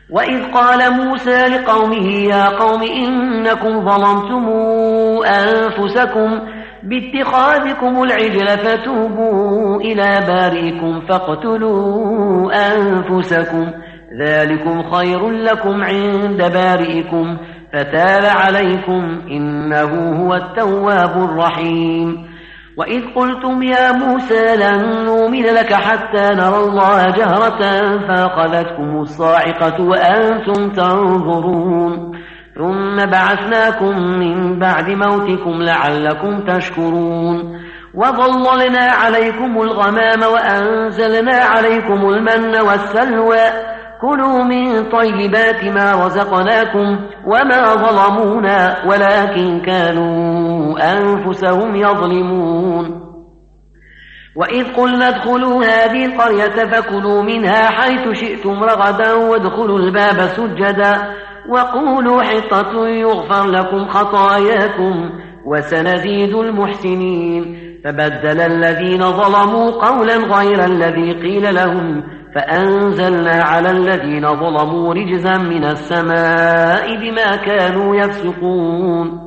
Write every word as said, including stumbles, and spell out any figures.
وإذ قال موسى لقومه يا قوم إنكم ظلمتم أنفسكم باتخاذكم العجل فتوبوا إلى بارئكم فاقتلوا أنفسكم ذلكم خير لكم عند بارئكم فتاب عليكم إنه هو التواب الرحيم. وإذ قلتم يا موسى لن نؤمن لك حتى نرى الله جهرة فأخذتكم الصاعقة وأنتم تنظرون ثم بعثناكم من بعد موتكم لعلكم تشكرون وظللنا عليكم الغمام وأنزلنا عليكم المن والسلوى كلوا من طيبات ما رزقناكم وما ظلمونا ولكن كانوا أنفسهم يظلمون. وإذ قلنا ادخلوا هذه القرية فكلوا منها حيث شئتم رغدا وادخلوا الباب سجدا وقولوا حطة يغفر لكم خطاياكم وسنزيد المحسنين. فبدل الذين ظلموا قولا غير الذي قيل لهم فأنزلنا على الذين ظلموا رجزا من السماء بما كانوا يفسقون.